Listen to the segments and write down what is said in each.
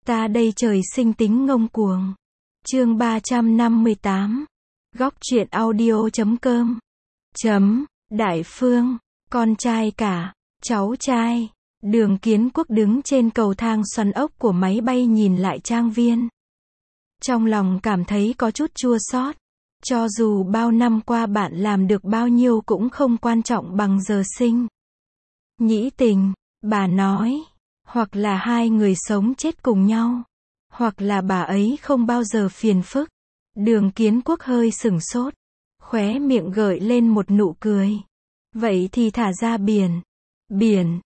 Ta đây trời sinh tính ngông cuồng. Chương 358. Góc truyện audio.com. Đại Phương, con trai cả, cháu trai. Đường Kiến Quốc đứng trên cầu thang xoắn ốc của máy bay nhìn lại trang viên. Trong lòng cảm thấy có chút chua xót. Cho dù bao năm qua bạn làm được bao nhiêu cũng không quan trọng bằng giờ sinh. Nhĩ Tình, bà nói, hoặc là hai người sống chết cùng nhau, hoặc là bà ấy không bao giờ phiền phức. Đường Kiến Quốc hơi sửng sốt, khóe miệng gợi lên một nụ cười. Vậy thì thả ra biển. Biển,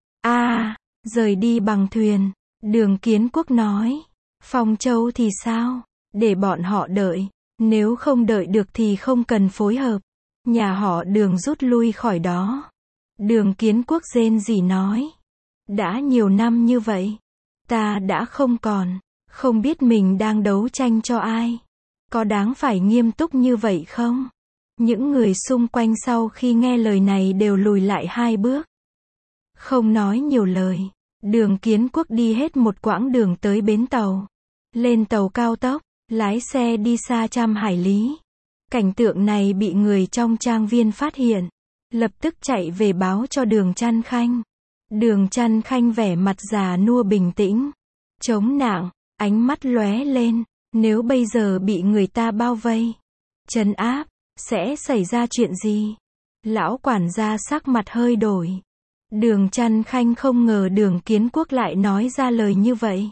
rời đi bằng thuyền. Đường Kiến Quốc nói. Phong Châu thì sao? Để bọn họ đợi. Nếu không đợi được thì không cần phối hợp. Nhà họ Đường rút lui khỏi đó. Đường Kiến Quốc rên rỉ nói. Đã nhiều năm như vậy, ta đã không biết mình đang đấu tranh cho ai. Có đáng phải nghiêm túc như vậy không? Những người xung quanh sau khi nghe lời này đều lùi lại 2 bước. Không nói nhiều lời, Đường Kiến Quốc đi hết một quãng đường tới bến tàu. Lên tàu cao tốc, lái xe đi xa trăm hải lý. Cảnh tượng này bị người trong trang viên phát hiện, lập tức chạy về báo cho Đường Trăn Khanh. Đường Trăn Khanh vẻ mặt già nua bình tĩnh, chống nạng, ánh mắt lóe lên. Nếu bây giờ bị người ta bao vây, trấn áp, sẽ xảy ra chuyện gì? Lão quản gia sắc mặt hơi đổi. Đường Trăn Khanh không ngờ Đường Kiến Quốc lại nói ra lời như vậy.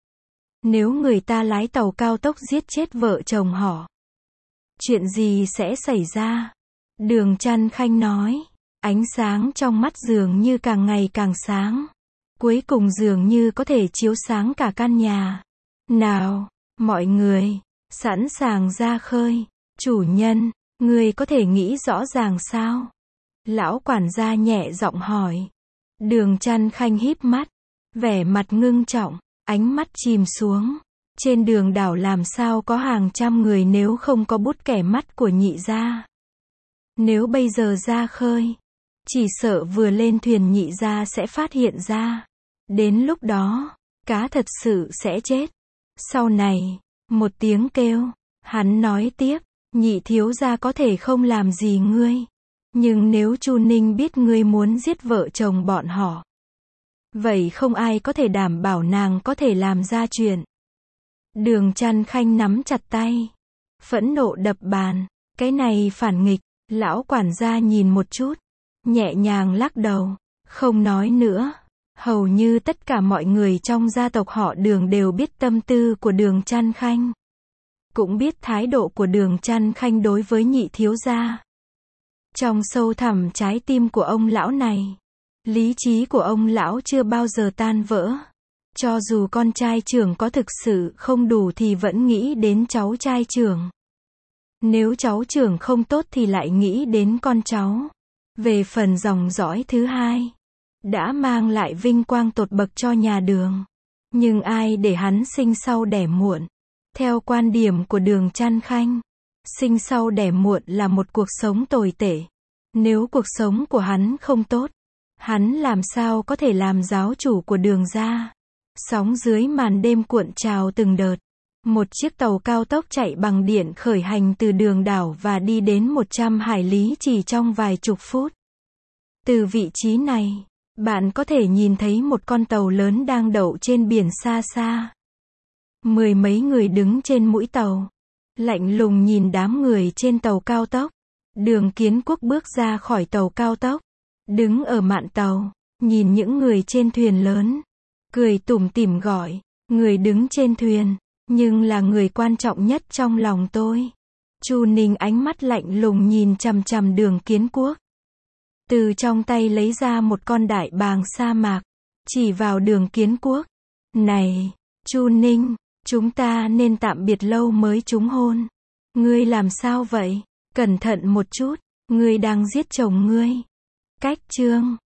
Nếu người ta lái tàu cao tốc giết chết vợ chồng họ, chuyện gì sẽ xảy ra? Đường Trăn Khanh nói. Ánh sáng trong mắt dường như càng ngày càng sáng. Cuối cùng dường như có thể chiếu sáng cả căn nhà. Nào, mọi người, sẵn sàng ra khơi. Chủ nhân, ngươi có thể nghĩ rõ ràng sao? Lão quản gia nhẹ giọng hỏi. Đường Trăn Khanh híp mắt, vẻ mặt ngưng trọng, ánh mắt chìm xuống. Trên đường đảo làm sao có hàng trăm người nếu không có bút kẻ mắt của Nhị gia? Nếu bây giờ ra khơi, chỉ sợ vừa lên thuyền Nhị gia sẽ phát hiện ra. Đến lúc đó, cá thật sự sẽ chết. Sau này, một tiếng kêu, hắn nói tiếp, Nhị thiếu gia có thể không làm gì ngươi. Nhưng nếu Chu Ninh biết ngươi muốn giết vợ chồng bọn họ, vậy không ai có thể đảm bảo nàng có thể làm ra chuyện. Đường Trăn Khanh nắm chặt tay, phẫn nộ đập bàn. Cái này phản nghịch. Lão quản gia nhìn một chút, nhẹ nhàng lắc đầu, không nói nữa. Hầu như tất cả mọi người trong gia tộc họ Đường đều biết tâm tư của Đường Trăn Khanh, cũng biết thái độ của Đường Trăn Khanh đối với Nhị thiếu gia. Trong sâu thẳm trái tim của ông lão này, lý trí của ông lão chưa bao giờ tan vỡ. Cho dù con trai trưởng có thực sự không đủ thì vẫn nghĩ đến cháu trai trưởng. Nếu cháu trưởng không tốt thì lại nghĩ đến con cháu. Về phần dòng dõi thứ hai, đã mang lại vinh quang tột bậc cho nhà Đường. Nhưng ai để hắn sinh sau đẻ muộn? Theo quan điểm của Đường Trăn Khanh, sinh sau đẻ muộn là một cuộc sống tồi tệ. Nếu cuộc sống của hắn không tốt, hắn làm sao có thể làm giáo chủ của Đường gia? Sóng dưới màn đêm cuộn trào từng đợt. Một chiếc tàu cao tốc chạy bằng điện khởi hành từ Đường đảo và đi đến 100 hải lý chỉ trong vài chục phút. Từ vị trí này, bạn có thể nhìn thấy một con tàu lớn đang đậu trên biển xa xa. 10 mấy người đứng trên mũi tàu, lạnh lùng nhìn đám người trên tàu cao tốc. Đường Kiến Quốc bước ra khỏi tàu cao tốc, đứng ở mạn tàu, nhìn những người trên thuyền lớn, cười tủm tỉm gọi, người đứng trên thuyền, nhưng là người quan trọng nhất trong lòng tôi. Chu Ninh ánh mắt lạnh lùng nhìn chằm chằm Đường Kiến Quốc. Từ trong tay lấy ra một con đại bàng sa mạc, chỉ vào Đường Kiến Quốc. Này, Chu Ninh, chúng ta nên tạm biệt lâu mới trúng hôn. Ngươi làm sao vậy? Cẩn thận một chút, ngươi đang giết chồng ngươi. Cách chương